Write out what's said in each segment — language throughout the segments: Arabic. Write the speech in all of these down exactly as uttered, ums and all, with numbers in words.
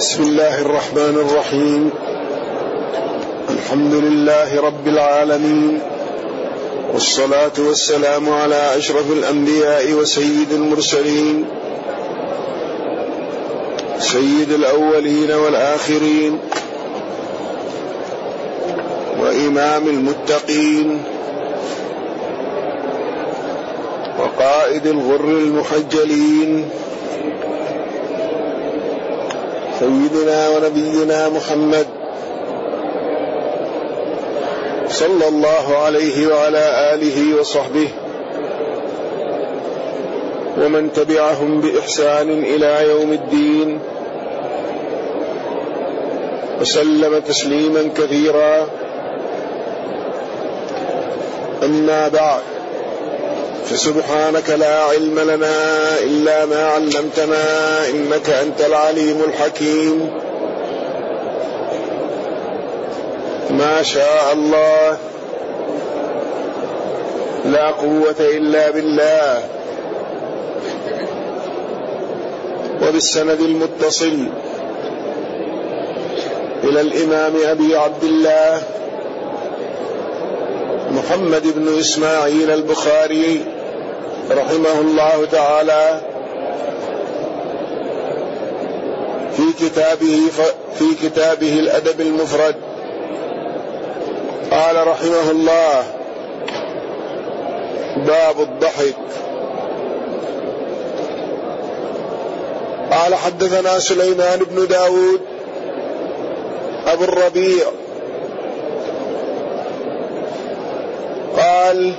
بسم الله الرحمن الرحيم. الحمد لله رب العالمين، والصلاة والسلام على أشرف الأنبياء وسيد المرسلين، سيد الأولين والآخرين، وإمام المتقين، وقائد الغر المحجلين، سيدنا ونبينا محمد صلى الله عليه وعلى آله وصحبه ومن تبعهم بإحسان إلى يوم الدين، وسلم تسليما كثيرا. أما بعد، فسبحانك لا علم لنا إلا ما علمتنا إنك أنت العليم الحكيم. ما شاء الله، لا قوة إلا بالله. وبالسند المتصل إلى الإمام أبي عبد الله محمد بن إسماعيل البخاري رحمه الله تعالى في كتابه في كتابه الأدب المفرد، قال رحمه الله: باب الضحك. قال: حدثنا سليمان بن داود أبو الربيع قال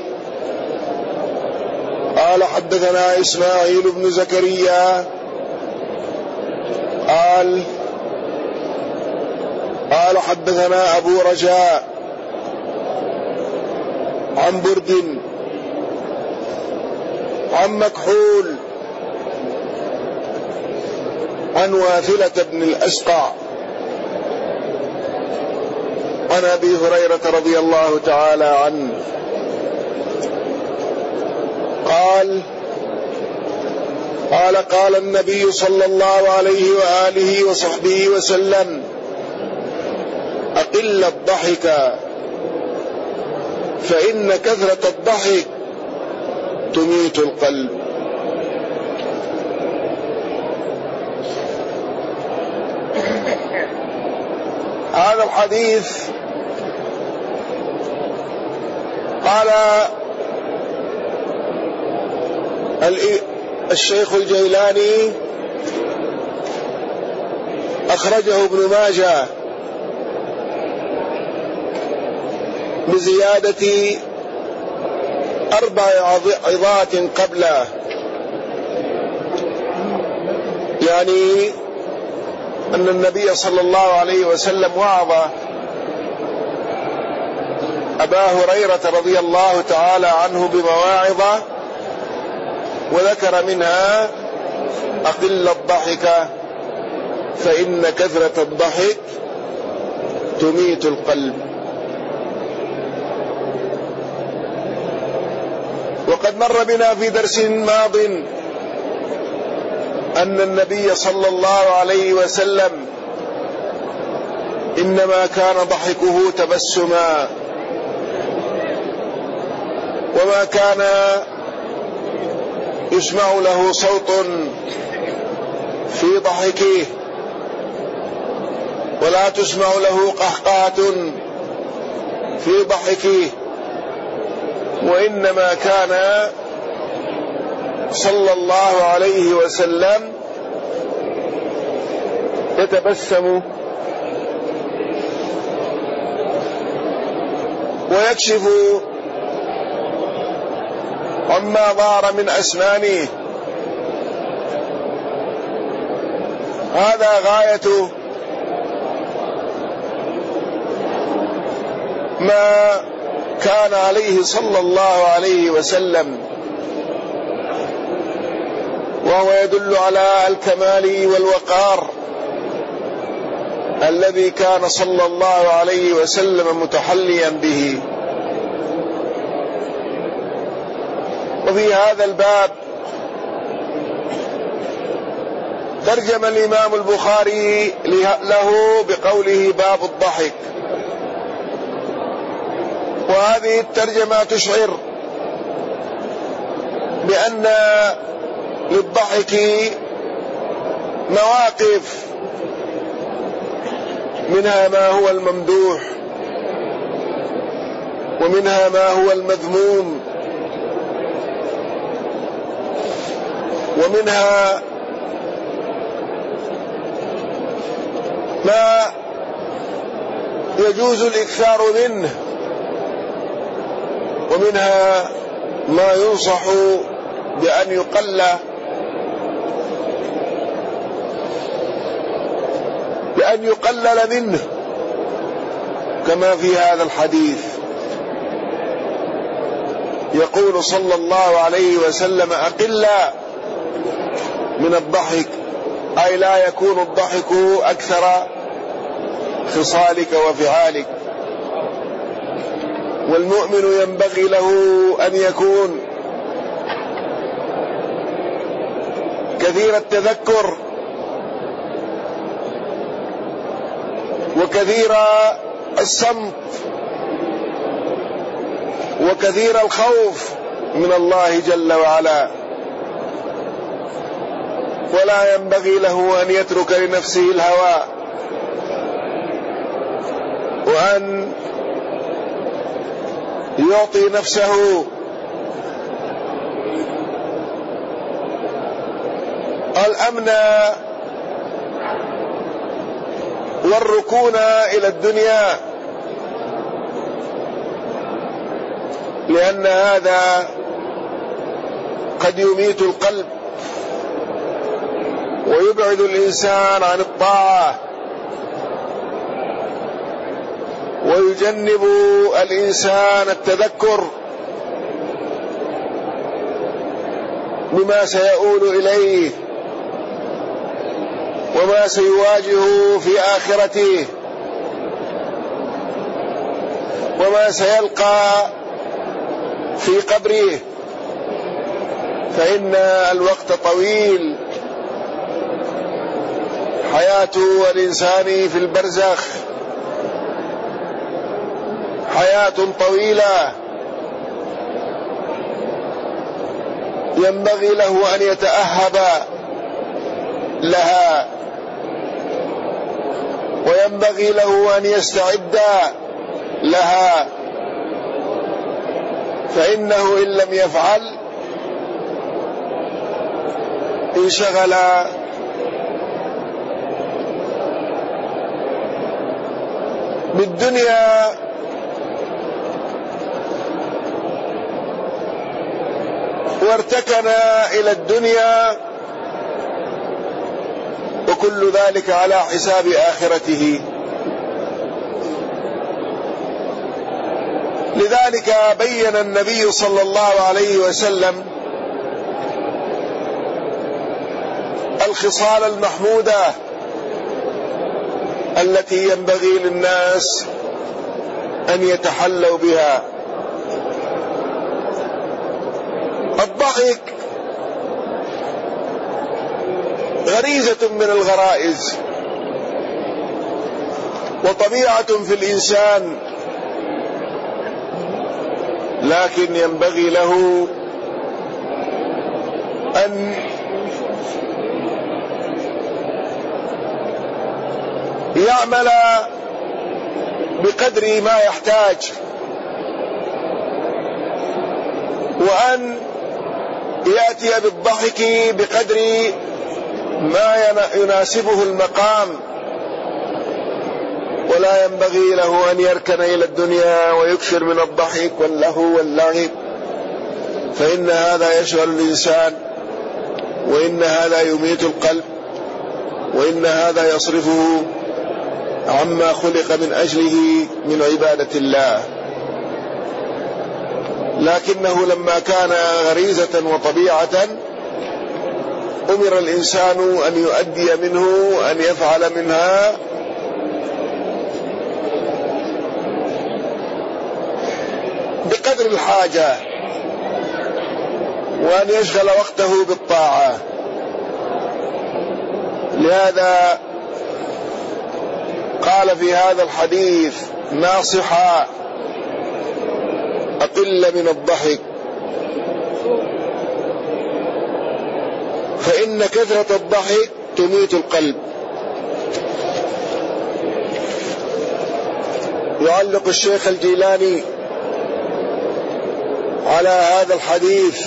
قال حدثنا إسماعيل بن زكريا قال قال حدثنا أبو رجاء عن برد عن مكحول عن واثلة بن الأسقع عن أبي هريرة رضي الله تعالى عنه قال قال قال النبي صلى الله عليه وآله وصحبه وسلم: أقل الضحك فإن كثرة الضحك تميت القلب. هذا الحديث قال الشيخ الجيلاني أخرجه ابن ماجه بزيادة أربع عظات قبله، يعني أن النبي صلى الله عليه وسلم وعظ أبا هريرة رضي الله تعالى عنه بمواعظ، وذكر منها: أقل الضحك فإن كثرة الضحك تميت القلب. وقد مر بنا في درس ماض أن النبي صلى الله عليه وسلم إنما كان ضحكه تبسما، وما كان يسمع له صوت في ضحكه، ولا تسمع له قهقهة في ضحكه، وإنما كان صلى الله عليه وسلم يتبسم ويكشف عما ظهر من أسنانه. هذا غاية ما كان عليه صلى الله عليه وسلم، وهو يدل على الكمال والوقار الذي كان صلى الله عليه وسلم متحليا به. وفي هذا الباب ترجم الإمام البخاري له بقوله باب الضحك، وهذه الترجمة تشعر بأن للضحك مواقف، منها ما هو الممدوح ومنها ما هو المذموم، ومنها ما يجوز الإكثار منه، ومنها ما ينصح بأن يقل بأن يقلل منه، كما في هذا الحديث يقول صلى الله عليه وسلم: أقل من الضحك، أي لا يكون الضحك أكثر خصالك وفعالك. والمؤمن ينبغي له أن يكون كثير التذكر وكثير الصمت وكثير الخوف من الله جل وعلا، ولا ينبغي له أن يترك لنفسه الهوى، وأن يعطي نفسه الأمن والركون إلى الدنيا، لأن هذا قد يميت القلب ويبعد الإنسان عن الطاعة، ويجنب الإنسان التذكر بما سيؤول إليه وما سيواجهه في آخرته وما سيلقى في قبره، فإن الوقت طويل. حياة الإنسان في البرزخ حياة طويلة، ينبغي له أن يتأهب لها، وينبغي له أن يستعد لها، فإنه إن لم يفعل انشغل بالدنيا وارتكن إلى الدنيا، وكل ذلك على حساب آخرته. لذلك بين النبي صلى الله عليه وسلم الخصال المحمودة التي ينبغي للناس أن يتحلوا بها. الضحك غريزة من الغرائز وطبيعة في الإنسان، لكن ينبغي له أن يعمل بقدر ما يحتاج، وأن يأتي بالضحك بقدر ما يناسبه المقام، ولا ينبغي له أن يركن إلى الدنيا ويكثر من الضحك واللهو واللعب، فإن هذا يشغل الإنسان، وإن هذا يميت القلب، وإن هذا يصرفه عما خلق من أجله من عبادة الله. لكنه لما كان غريزة وطبيعة أمر الإنسان أن يؤدي منه، أن يفعل منها بقدر الحاجة، وأن يشغل وقته بالطاعة. لهذا قال في هذا الحديث ناصحا: أقل من الضحك، فإن كثرة الضحك تميت القلب. يعلق الشيخ الجيلاني على هذا الحديث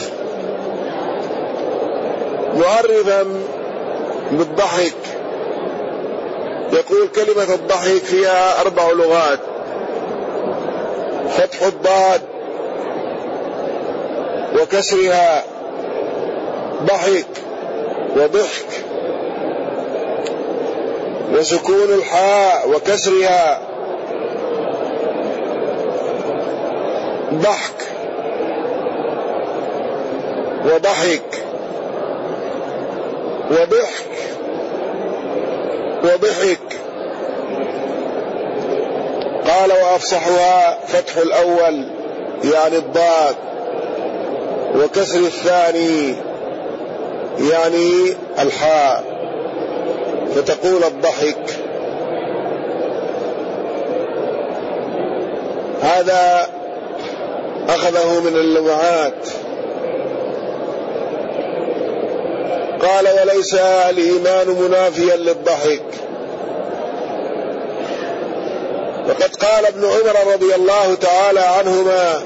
معرفا بالضحك، يقول: كلمة الضحك فيها أربع لغات: فتح الضاد وكسرها ضحك وضحك، وسكون الحاء وكسرها ضحك وضحك وضحك وضحك. قال: وأفصحها فتح الأول يعني الضاد، وكسر الثاني يعني الحاء، فتقول الضحك. هذا أخذه من اللغات. قال: وليس الإيمان منافيا للضحك، وقد قال ابن عمر رضي الله تعالى عنهما: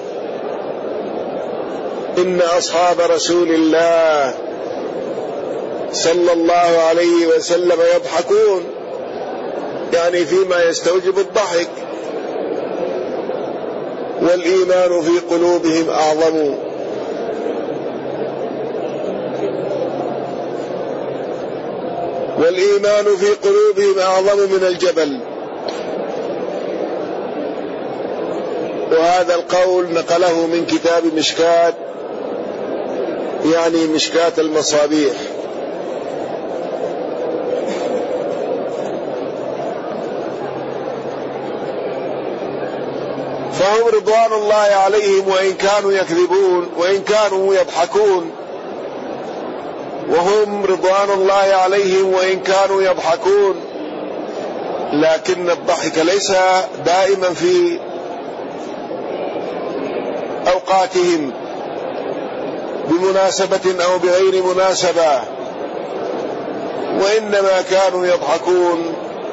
إن أصحاب رسول الله صلى الله عليه وسلم يضحكون، يعني فيما يستوجب الضحك، والإيمان في قلوبهم أعظم. والإيمان في قلوبهم أعظم من الجبل. وهذا القول نقله من كتاب مشكاة، يعني مشكاة المصابيح. فهم رضوان الله عليهم وإن كانوا يكذبون وإن كانوا يضحكون، وهم رضوان الله عليهم وإن كانوا يضحكون، لكن الضحك ليس دائما في أوقاتهم بمناسبة أو بغير مناسبة، وإنما كانوا يضحكون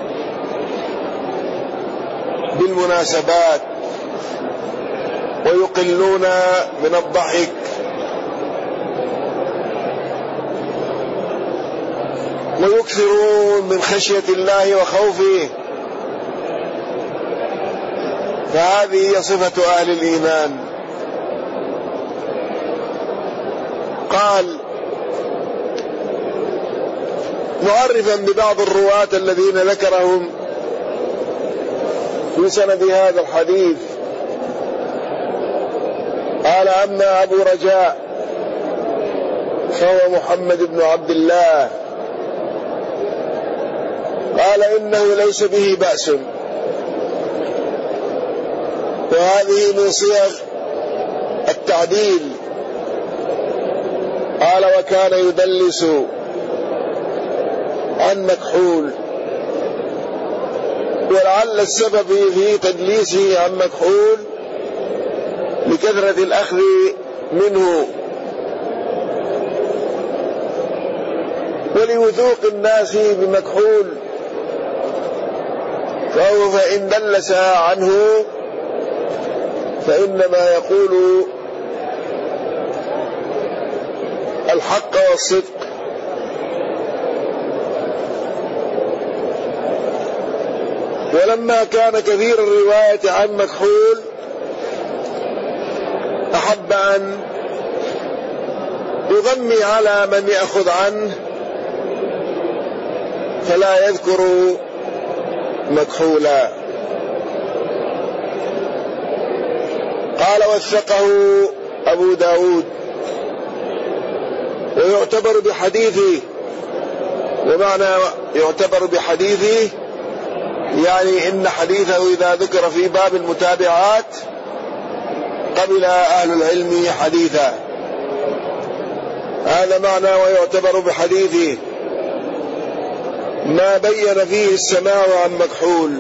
بالمناسبات ويقلون من الضحك. ويكثرون من خشية الله وخوفه، فهذه هي صفة أهل الإيمان. قال معرفا ببعض الرواة الذين ذكرهم في سند هذا الحديث، قال: أما أبو رجاء فهو محمد بن عبد الله، قال: إنه ليس به بأس. وهذه من صيغ التعديل. قال: وكان يدلس عن مكحول، ولعل السبب في تدليسه عن مكحول لكثرة الأخذ منه ولوثوق الناس بمكحول، فهو فإن دلس عنه فإنما يقول الحق والصدق. ولما كان كثير الرواية عن مكحول أحب أن يغمي على من يأخذ عنه فلا يذكر مكحولا. قال: وثقه أبو داود، ويعتبر بحديثه. ومعنى يعتبر بحديثه يعني إن حديثه إذا ذكر في باب المتابعات قبل أهل العلم حديثا، هذا معنى ويعتبر بحديثه. ما بين فيه السماع عن مكحول.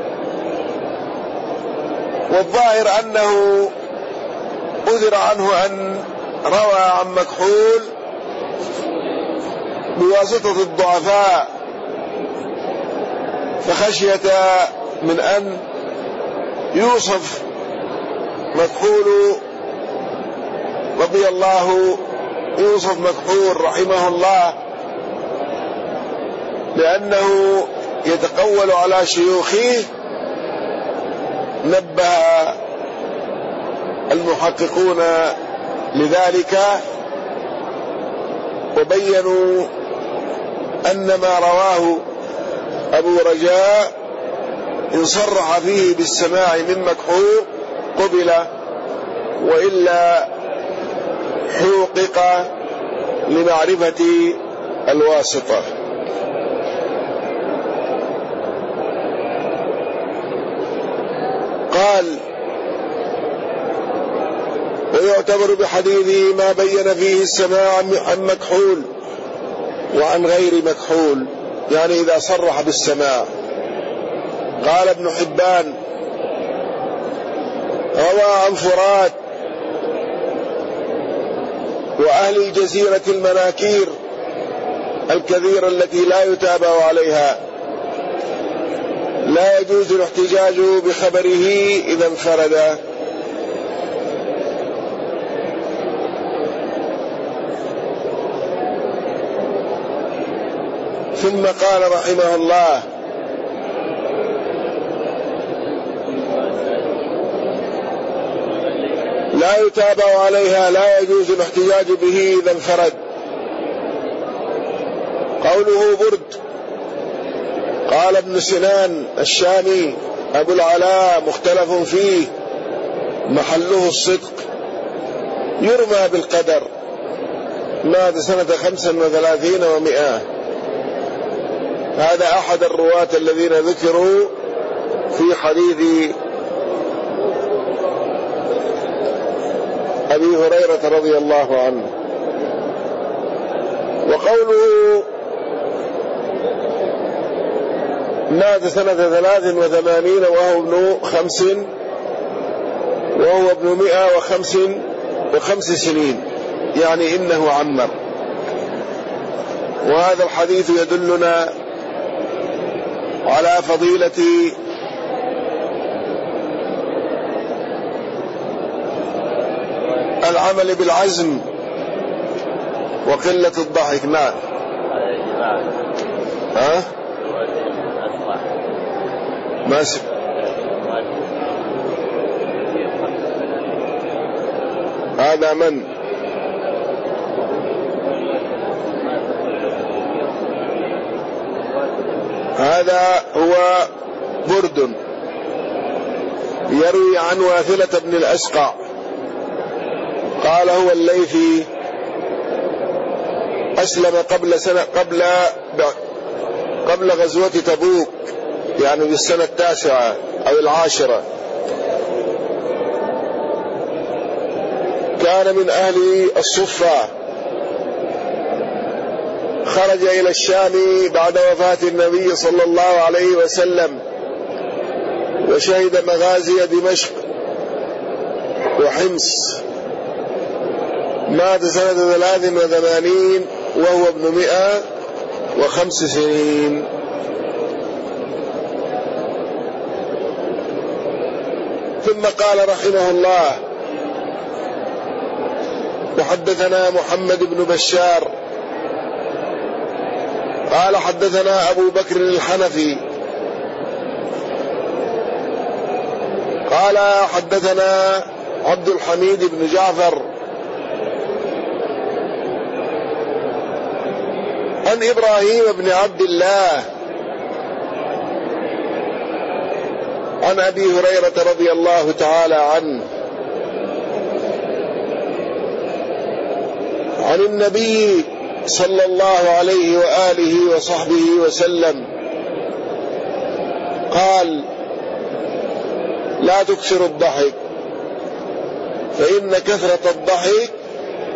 والظاهر أنه أذر عنه أن روى عن مكحول بواسطة الضعفاء، فخشية من أن يوصف مكحول رضي الله يوصف مكحول رحمه الله لأنه يتقول على شيوخه، نبه المحققون لذلك وبينوا أن ما رواه أبو رجاء إن صرح فيه بالسماع من مكحول قبل، وإلا حوقق لمعرفة الواسطة. قال: ويعتبر بحديثه ما بين فيه السماع عن مكحول وعن غير مكحول، يعني إذا صرح بالسماع. قال ابن حبان: روى عن فرات وأهل الجزيرة المناكير الكثيرة التي لا يتابع عليها، لا يجوز الاحتجاج بخبره إذا انفرد. ثم قال رحمه الله: لا يتابع عليها، لا يجوز الاحتجاج به إذا انفرد. قوله برد، قال ابن سنان الشامي أبو العلاء مختلف فيه، محله الصدق، يرمى بالقدر، مات سنة خمسا وثلاثين ومئة. هذا أحد الرواة الذين ذكروا في حديث أبي هريرة رضي الله عنه. وقوله مات سنة ثلاث وثمانين وهو ابن خمس وهو ابن مئة وخمس وخمس سنين، يعني إنه عمر. وهذا الحديث يدلنا على فضيلة العمل بالعزم وقلة الضحك. نعم. ها؟ ما س... هذا من؟ هذا هو برد يروي عن واثلة بن الأسقع، قال هو الليثي، أسلم قبل سنة قبل قبل غزوة تبوك، يعني في السنة التاسعة أو العاشرة. كان من أهل الصفة، خرج إلى الشام بعد وفاة النبي صلى الله عليه وسلم، وشهد مغازي دمشق وحمص. مات سنة ثلاث وثمانين وهو ابن مئة وخمس سنين. ثم قال رحمه الله: وحدثنا محمد بن بشار قال حدثنا أبو بكر الحنفي قال حدثنا عبد الحميد بن جعفر عن إبراهيم بن عبد الله عن أبي هريرة رضي الله تعالى عنه عن النبي صلى الله عليه وآله وصحبه وسلم قال: لا تكثر الضحك فإن كثرة الضحك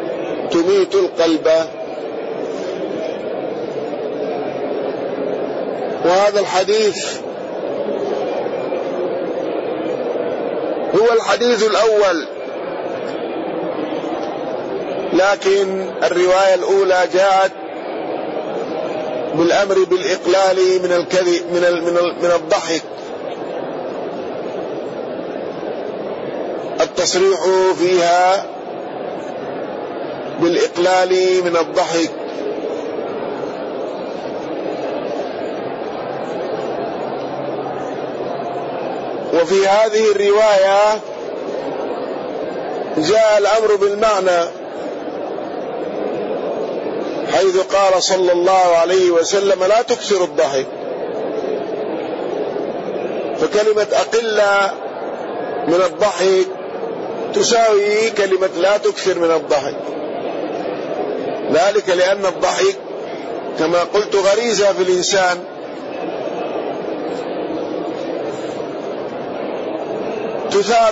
تميت القلب. وهذا الحديث هو الحديث الأول، لكن الرواية الأولى جاءت بالأمر بالإقلال من الكذب من من الضحك، التصريح فيها بالإقلال من الضحك. وفي هذه الرواية جاء الأمر بالمعنى، حيث قال صلى الله عليه وسلم: لا تكثر الضحك. فكلمة أقل من الضحك تساوي كلمة لا تكثر من الضحك، ذلك لأن الضحك كما قلت غريزة في الإنسان، تثار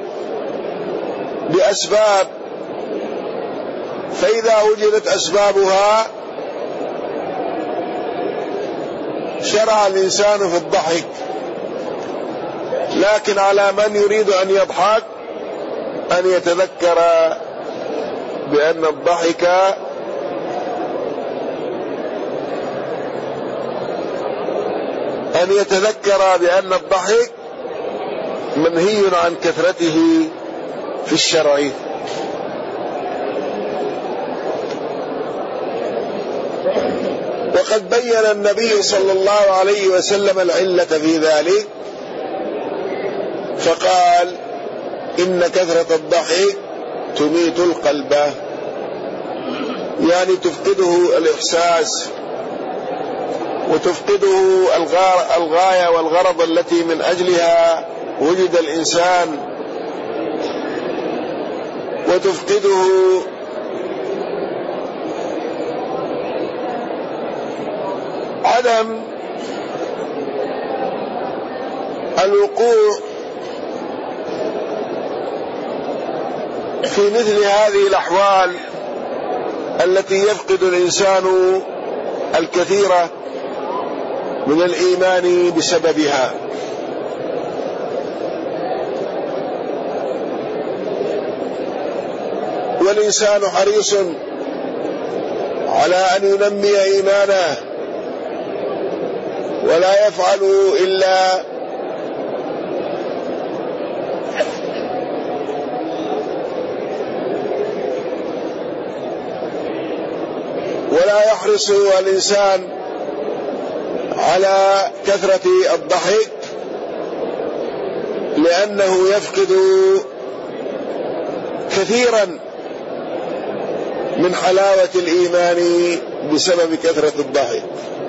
بأسباب، فإذا وجدت أسبابها شرع الإنسان في الضحك. لكن على من يريد أن يضحك أن يتذكر بأن الضحك أن يتذكر بأن الضحك منهي عن كثرته في الشرع. وقد بين النبي صلى الله عليه وسلم العلة في ذلك، فقال: إن كثرة الضحك تميت القلب، يعني تفقده الإحساس وتفقده الغاية والغرض التي من أجلها وجد الإنسان، وتفقده عدم الوقوع في مثل هذه الأحوال التي يفقد الإنسان الكثير من الإيمان بسببها. والإنسان حريص على أن ينمي إيمانه، ولا يفعل إلا ولا يحرص الإنسان على كثرة الضحك، لأنه يفقد كثيرا من حلاوة الإيمان بسبب كثرة الضحك.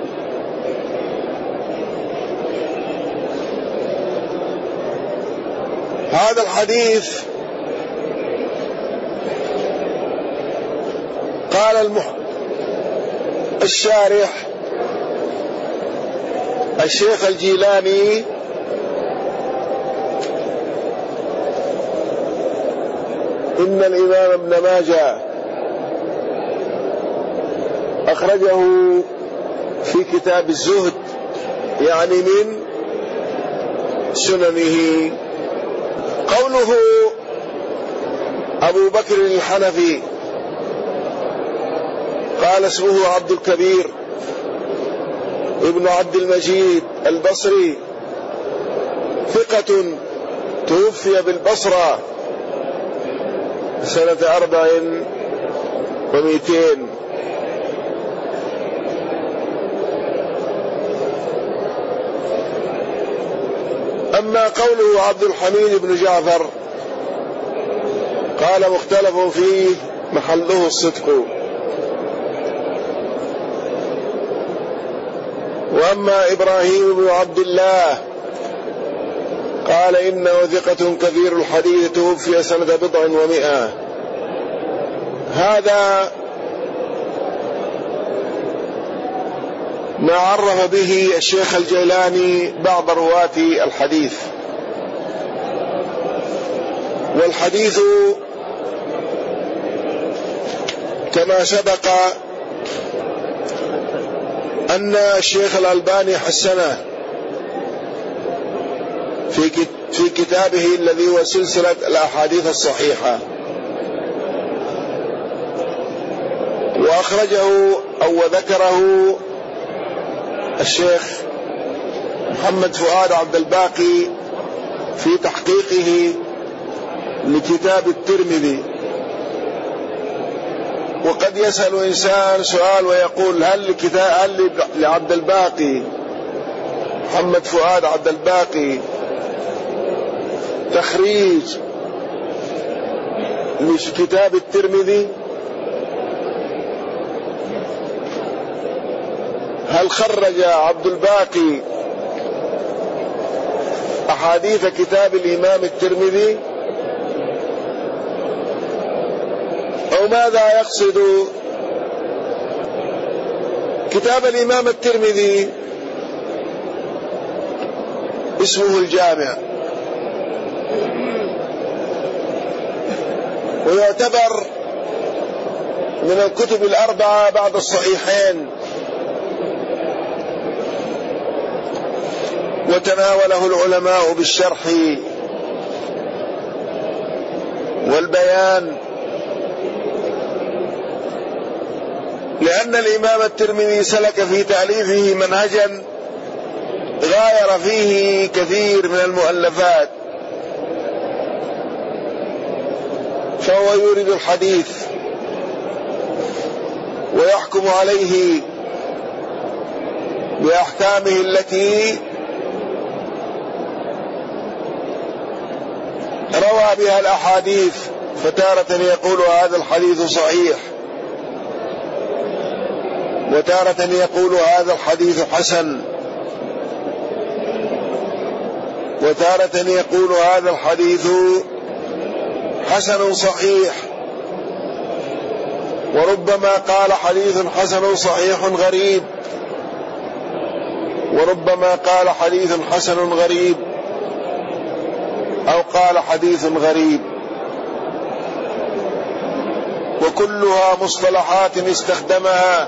هذا الحديث قال المح... الشارح الشيخ الجيلاني: إن الإمام ابن ماجه أخرجه في كتاب الزهد، يعني من سننه. قوله أبو بكر الحنفي قال اسمه عبد الكبير ابن عبد المجيد البصري، ثقة، توفي بالبصرة سنة أربع ومئتين. أما قوله عبد الحميد بن جعفر قال مختلف فيه، محله الصدق. وأما إبراهيم بن عبد الله قال إنه ثقة كثير الحديث، توفي سنة بضع ومئة. هذا ما عرف به الشيخ الجيلاني بعض رواة الحديث. والحديث كما سبق أن الشيخ الألباني حسنه في في كتابه الذي هو سلسلة الأحاديث الصحيحة، وأخرجه أو وذكره الشيخ محمد فؤاد عبد الباقي في تحقيقه لكتاب الترمذي. وقد يسأل إنسان سؤال ويقول هل لكتاب هل لعبد الباقي محمد فؤاد عبد الباقي تخريج لكتاب الترمذي؟ هل خرج عبد الباقي أحاديث كتاب الإمام الترمذي أو ماذا يقصد؟ كتاب الإمام الترمذي اسمه الجامع، ويعتبر من الكتب الأربعة بعد الصحيحين، وتناوله العلماء بالشرح والبيان، لأن الإمام الترمذي سلك في تأليفه منهجا غاير فيه كثير من المؤلفات، فهو يورد الحديث ويحكم عليه بأحكامه التي روى بها الأحاديث، فتارة يقول هذا الحديث صحيح، وتارة يقول هذا الحديث حسن، وتارة يقول هذا الحديث حسن صحيح، وربما قال حديث حسن صحيح غريب، وربما قال حديث حسن غريب، أو قال حديث غريب، وكلها مصطلحات استخدمها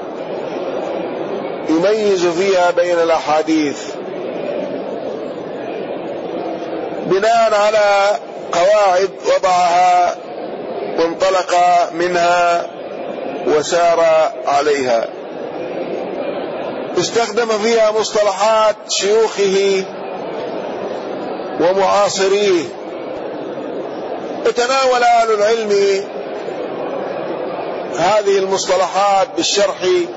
يميز فيها بين الأحاديث بناء على قواعد وضعها وانطلق منها وسار عليها. استخدم فيها مصطلحات شيوخه ومعاصريه، وتناول أهل العلم هذه المصطلحات بالشرح،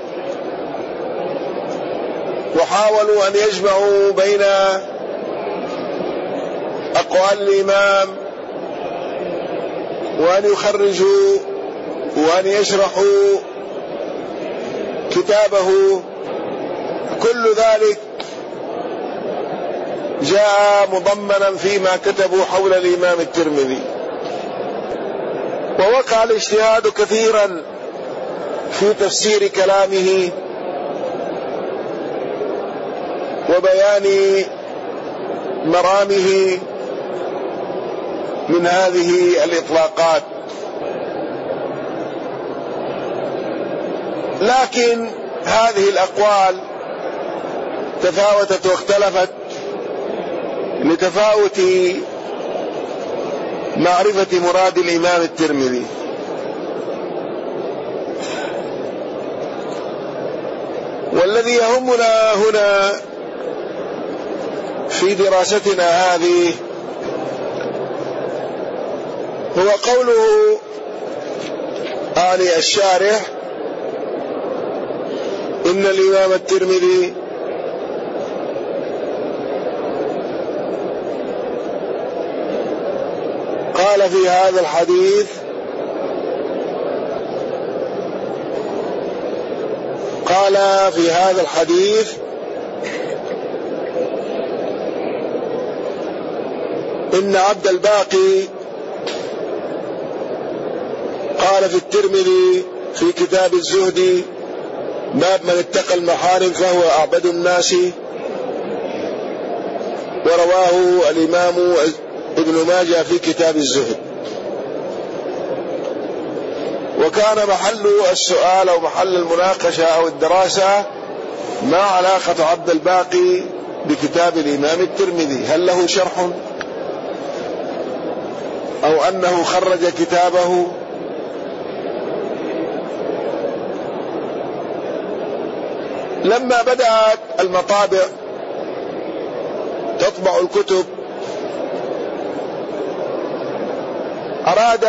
وحاولوا أن يجمعوا بين أقوال الإمام وأن يخرجوا وأن يشرحوا كتابه. كل ذلك جاء مضمنا فيما كتبوا حول الإمام الترمذي، ووقع الاجتهاد كثيرا في تفسير كلامه وبيان مرامه من هذه الإطلاقات. لكن هذه الأقوال تفاوتت واختلفت لتفاوت معرفة مراد الإمام الترمذي. والذي يهمنا هنا في دراستنا هذه هو قوله آني الشارح إن الإمام الترمذي قال في هذا الحديث قال في هذا الحديث إن عبد الباقي قال في الترمذي في كتاب الزهد باب من اتقى المحارم فهو أعبد الناس، ورواه الإمام ابن ماجه في كتاب الزهد. وكان محل السؤال أو محل المناقشة أو الدراسة ما علاقة عبد الباقي بكتاب الإمام الترمذي؟ هل له شرح أو أنه خرج كتابه؟ لما بدأت المطابع تطبع الكتب أراد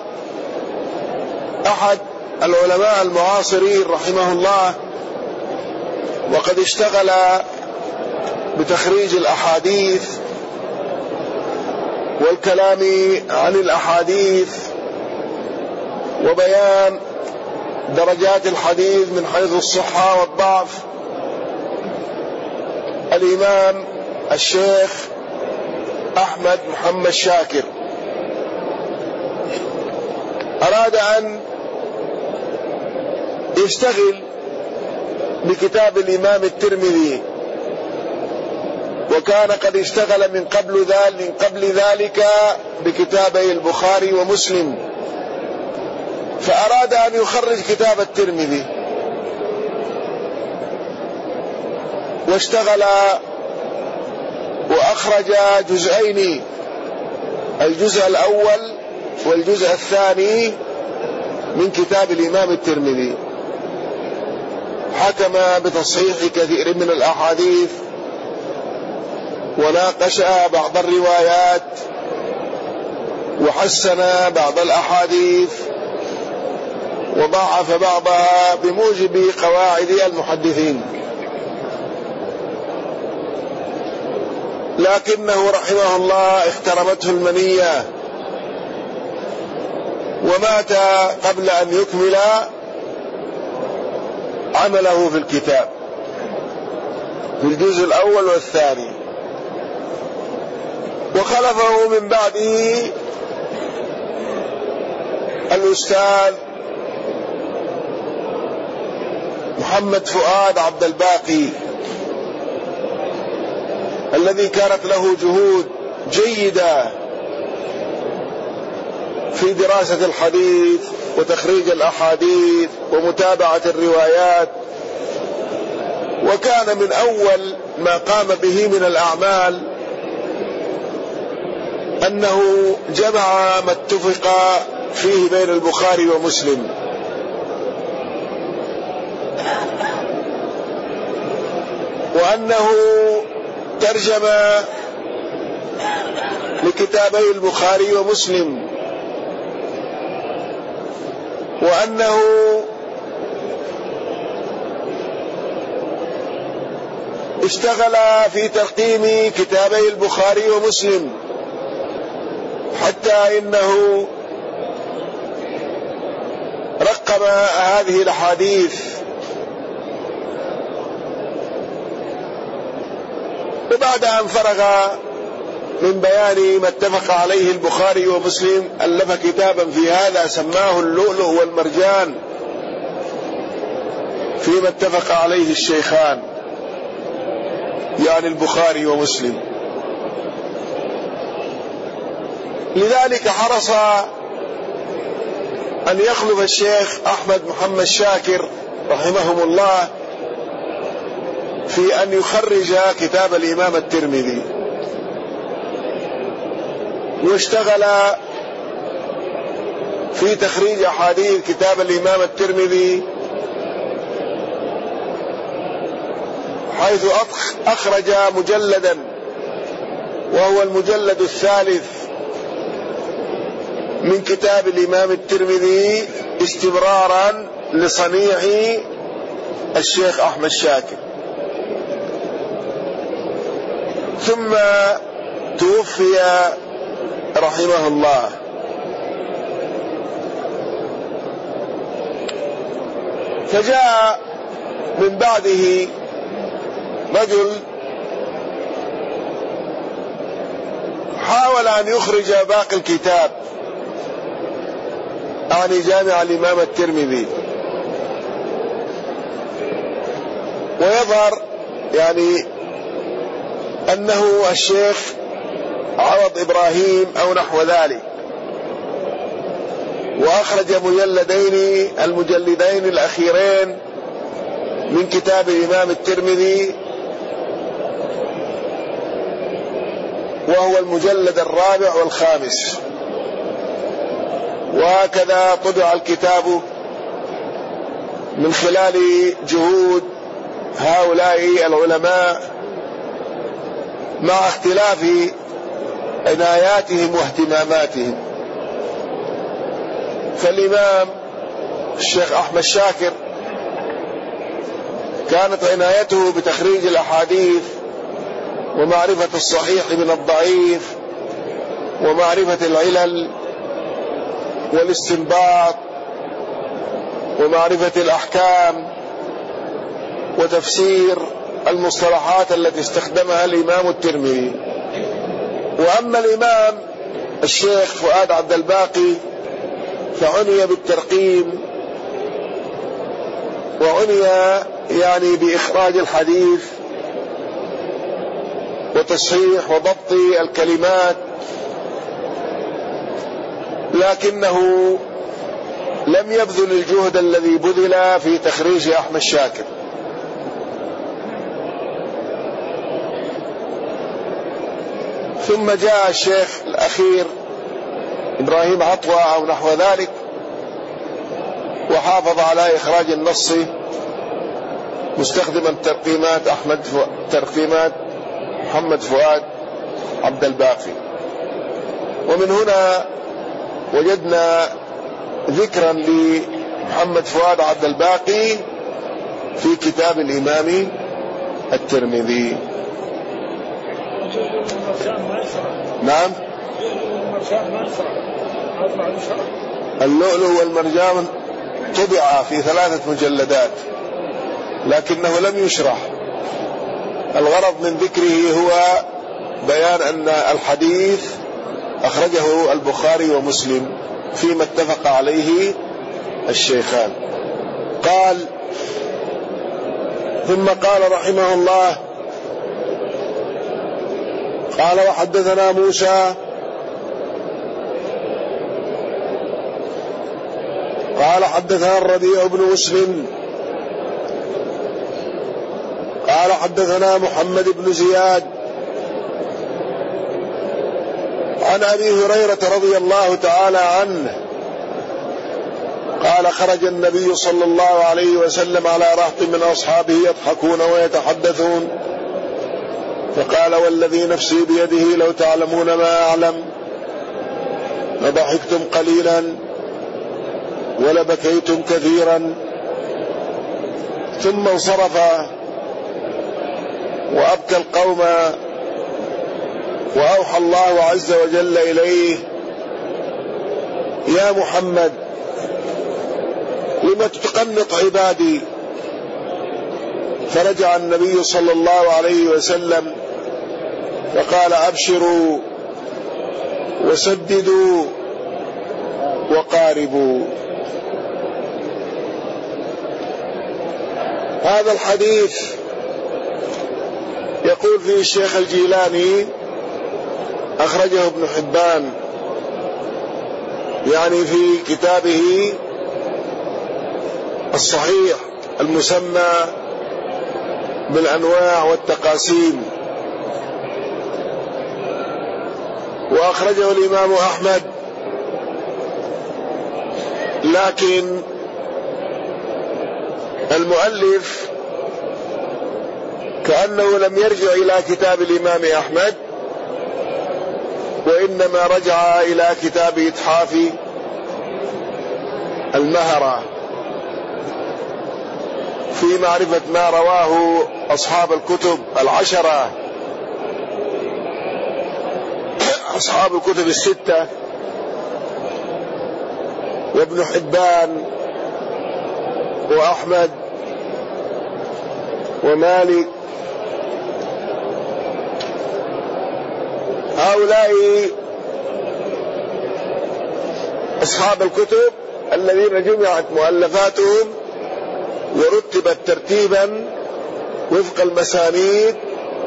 أحد العلماء المعاصرين رحمه الله، وقد اشتغل بتخريج الأحاديث والكلام عن الأحاديث وبيان درجات الحديث من حيث الصحة والضعف، الإمام الشيخ أحمد محمد شاكر أراد أن يشتغل بكتاب الإمام الترمذي، وكان قد اشتغل من قبل ذلك من قبل ذلك بكتابي البخاري ومسلم، فأراد أن يخرج كتاب الترمذي، واشتغل وأخرج جزئين، الجزء الأول والجزء الثاني من كتاب الإمام الترمذي. حكم بتصحيح كثير من الأحاديث، وناقش بعض الروايات، وحسن بعض الأحاديث، وضاعف بعضها بموجب قواعد المحدثين. لكنه رحمه الله اخترمته المنية ومات قبل أن يكمل عمله في الكتاب في الجزء الأول والثاني. وخلفه من بعده الأستاذ محمد فؤاد عبد الباقي، الذي كانت له جهود جيدة في دراسة الحديث وتخريج الأحاديث ومتابعة الروايات، وكان من أول ما قام به من الأعمال أنه جمع ما اتفق فيه بين البخاري ومسلم، وأنه ترجم لكتابي البخاري ومسلم، وأنه اشتغل في ترقيم كتابي البخاري ومسلم، حتى إنه رقم هذه الأحاديث. وبعد أن فرغ من بيان ما اتفق عليه البخاري ومسلم ألف كتابا في هذا سماه اللؤلؤ والمرجان فيما اتفق عليه الشيخان، يعني البخاري ومسلم. لذلك حرص أن يخلف الشيخ أحمد محمد شاكر رحمهم الله في أن يخرج كتاب الإمام الترمذي، واشتغل في تخريج أحاديث كتاب الإمام الترمذي، حيث أخرج مجلدا وهو المجلد الثالث من كتاب الإمام الترمذي استمرارا لصنيع الشيخ أحمد شاكر. ثم توفي رحمه الله. فجاء من بعده رجل حاول أن يخرج باقي الكتاب، يعني جامع الإمام الترمذي، ويظهر يعني أنه الشيخ عوض إبراهيم أو نحو ذلك، وأخرج مجلدين المجلدين الأخيرين من كتاب الإمام الترمذي، وهو المجلد الرابع والخامس. وهكذا طبع الكتاب من خلال جهود هؤلاء العلماء مع اختلاف عناياتهم واهتماماتهم. فالإمام الشيخ أحمد شاكر كانت عنايته بتخريج الأحاديث ومعرفة الصحيح من الضعيف ومعرفة العلل والاستنباط ومعرفة الأحكام وتفسير المصطلحات التي استخدمها الإمام الترمذي. وأما الإمام الشيخ فؤاد عبد الباقي فعني بالترقيم، وعني يعني بإخراج الحديث وتصحيح وضبط الكلمات، لكنه لم يبذل الجهد الذي بذل في تخريج أحمد شاكر. ثم جاء الشيخ الأخير إبراهيم عطوة أو نحو ذلك، وحافظ على إخراج النص مستخدما ترقيمات أحمد فو... ترقيمات محمد فؤاد عبد الباقي. ومن هنا وجدنا ذكرا لمحمد فؤاد عبد الباقي في كتاب الإمام الترمذي. نعم، اللؤلؤ والمرجان طبع في ثلاثة مجلدات لكنه لم يشرح. الغرض من ذكره هو بيان أن الحديث أخرجه البخاري ومسلم فيما اتفق عليه الشيخان. قال: ثم قال رحمه الله: قال وحدثنا موسى قال حدثنا الربيع بن مسلم قال حدثنا محمد بن زياد عن أبي هريرة رضي الله تعالى عنه قال: خرج النبي صلى الله عليه وسلم على رهط من أصحابه يضحكون ويتحدثون، فقال: والذي نفسي بيده لو تعلمون ما أعلم لضحكتم قليلا ولبكيتم كثيرا. ثم انصرف وأبكى القوم، وأوحى الله عز وجل إليه: يا محمد لم تقنط عبادي؟ فرجع النبي صلى الله عليه وسلم فقال: أبشروا وسددوا وقاربوا. هذا الحديث يقول فيه الشيخ الجيلاني أخرجه ابن حبان، يعني في كتابه الصحيح المسمى بالأنواع والتقاسيم، وأخرجه الإمام أحمد، لكن المؤلف كأنه لم يرجع إلى كتاب الإمام أحمد، وإنما رجع إلى كتاب إتحاف المهرة في معرفة ما رواه أصحاب الكتب العشرة، أصحاب الكتب الستة، وابن حبان وأحمد ومالك. هؤلاء أصحاب الكتب الذين جمعت مؤلفاتهم ورتبت ترتيبا وفق المسانيد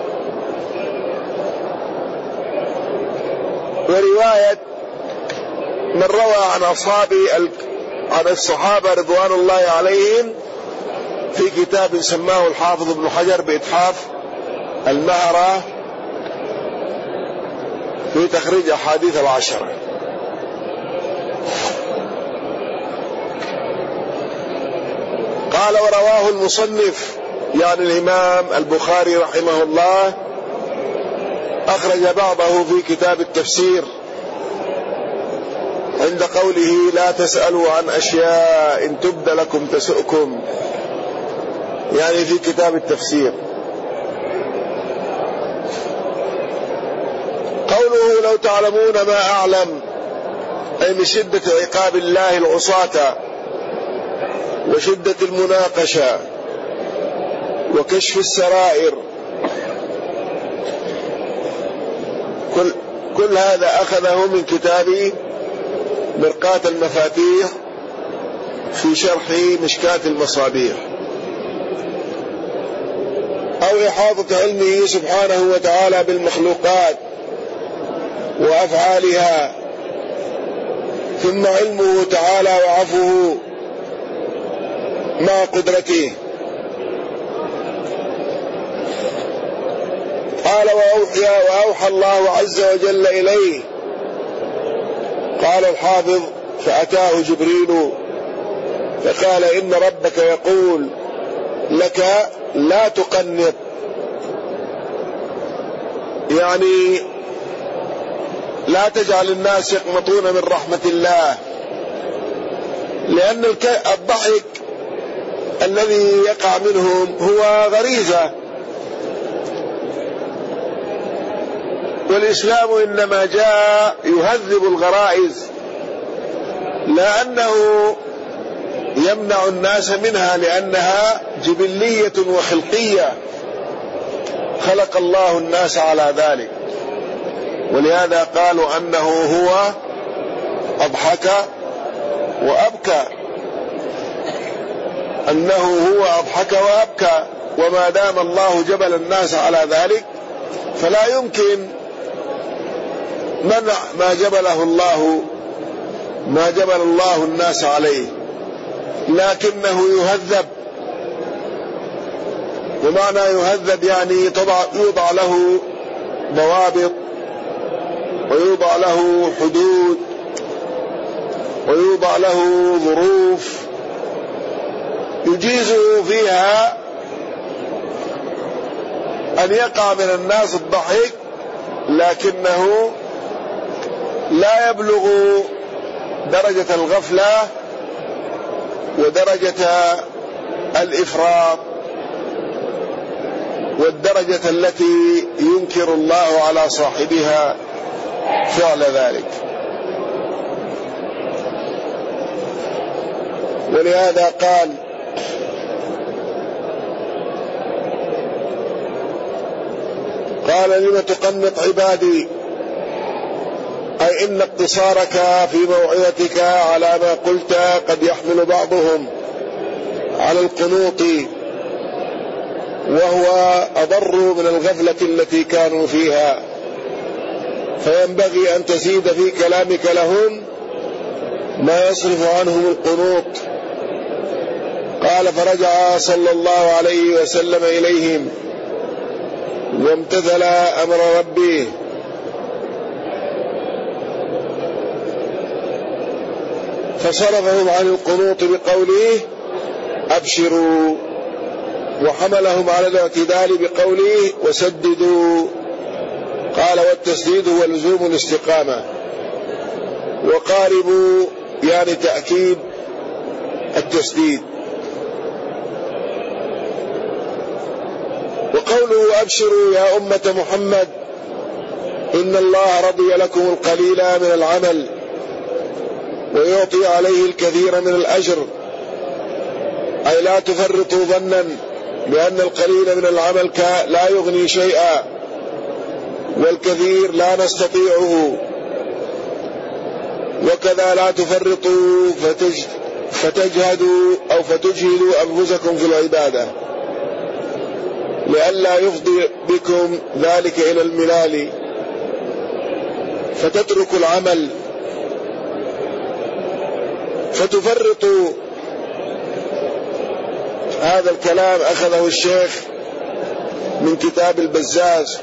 ورواية من روى عن أصحاب عن الصحابة رضوان الله عليهم في كتاب سماه الحافظ ابن حجر بإتحاف المهرة في تخريج أحاديث العشرة. قال ورواه المصنف يعني الإمام البخاري رحمه الله أخرج بعضه في كتاب التفسير عند قوله لا تسألوا عن أشياء إن تبد لكم تسؤكم، يعني في كتاب التفسير. قوله لو تعلمون ما أعلم أي من شدة عقاب الله العصاة وشدة المناقشة وكشف السرائر، كل, كل هذا أخذه من كتاب مرقاة المفاتيح في شرح مشكاة المصابيح. أو إحاطة علمه سبحانه وتعالى بالمخلوقات وأفعالها، ثم علمه تعالى وعفوه مع قدرته. قال وأوحي, وأوحى الله عز وجل إليه. قال الحافظ فأتاه جبريل فقال إن ربك يقول لك لا تقنط، يعني لا تجعل الناس يقنطون من رحمة الله، لأن الضحك الذي يقع منهم هو غريزة، والإسلام إنما جاء يهذب الغرائز لأنه يمنع الناس منها، لأنها جبلية وخلقية خلق الله الناس على ذلك. ولهذا قالوا أنه هو أضحك وأبكى، أنه هو أضحك وأبكى، وما دام الله جبل الناس على ذلك فلا يمكن منع ما جبله الله ما جبل الله الناس عليه، لكنه يهذب. ومعنى يهذب يعني تضع يوضع له ضوابط ويوضع له حدود ويوضع له ظروف يجيزه فيها أن يقع من الناس الضحك، لكنه لا يبلغ درجة الغفلة ودرجة الإفراط والدرجة التي ينكر الله على صاحبها فعل ذلك. ولهذا قال قال لم تقنط عبادي، أي إن اقتصارك في موعظتك على ما قلت قد يحمل بعضهم على القنوط، وهو أضر من الغفلة التي كانوا فيها، فينبغي أن تزيد في كلامك لهم ما يصرف عنهم القنوط. قال فرجع صلى الله عليه وسلم إليهم وامتثل أمر ربه، فصرفهم عن القنوط بقوله أبشروا، وحملهم على الاعتدال بقوله وسددوا. قال والتسديد هو لزوم الاستقامة، وقاربوا يعني تأكيد التسديد. وقوله أبشروا يا أمة محمد إن الله رضي لكم القليل من العمل ويعطي عليه الكثير من الأجر، أي لا تفرطوا ظنا بأن القليل من العمل لا يغني شيئا، والكثير لا نستطيعه. وكذا لا تفرطوا فتج فتجهدوا أو فتجهدوا أنفسكم في العبادة، لئلا يفضي بكم ذلك إلى الملال فتتركوا العمل فتفرطوا هذا الكلام أخذه الشيخ من كتاب البزاز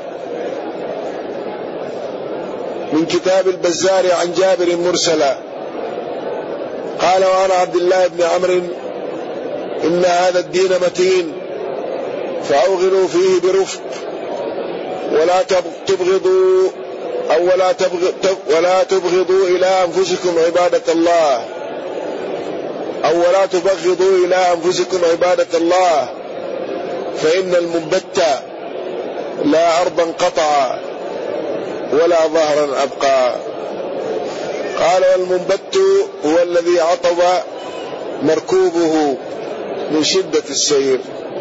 من كتاب البزار عن جابر مرسلا قال: وعن عبد الله بن عمرو إن هذا الدين متين فأوغلوا فيه برفق ولا تبغضوا أو ولا تبغضوا, ولا تبغضوا إلى أنفسكم عبادة الله أو ولا تبغضوا إلى أنفسكم عبادة الله فإن المنبت لا أرضا قطع ولا ظهرا أبقى. قال: والمنبت هو الذي عطب مركوبه من شدة السير.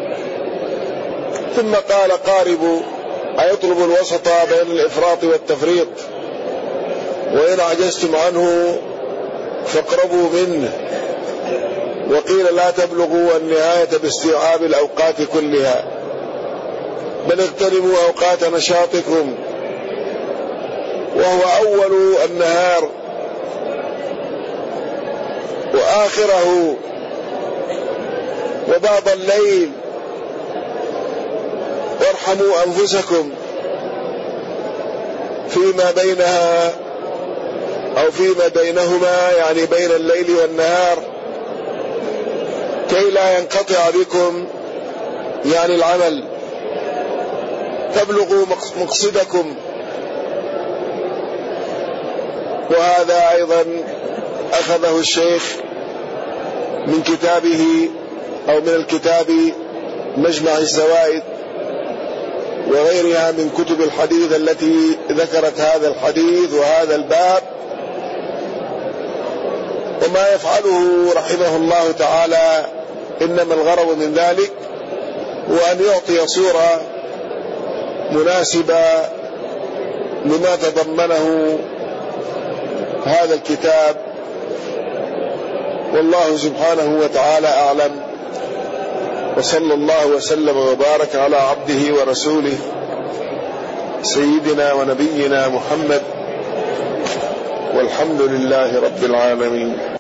ثم قال: قاربوا أيطلب الوسط بين الإفراط والتفريط وإن عجزتم عنه فاقربوا منه. وقيل: لا تبلغوا النهاية باستيعاب الأوقات كلها بل اغتنموا أوقات نشاطكم وهو أول النهار وآخره وبعض الليل، وارحموا أنفسكم فيما بينها أو فيما بينهما، يعني بين الليل والنهار، كي لا ينقطع بكم يعني العمل، تبلغوا مقصدكم. وهذا أيضا أخذه الشيخ من كتابه أو من الكتاب مجمع الزوائد وغيرها من كتب الحديث التي ذكرت هذا الحديث وهذا الباب. وما يفعله رحمه الله تعالى إنما الغرض من ذلك هو أن يعطي صورة مناسبة لما تضمنه هذا الكتاب، والله سبحانه وتعالى أعلم. وصلى الله وسلم وبارك على عبده ورسوله سيدنا ونبينا محمد، والحمد لله رب العالمين.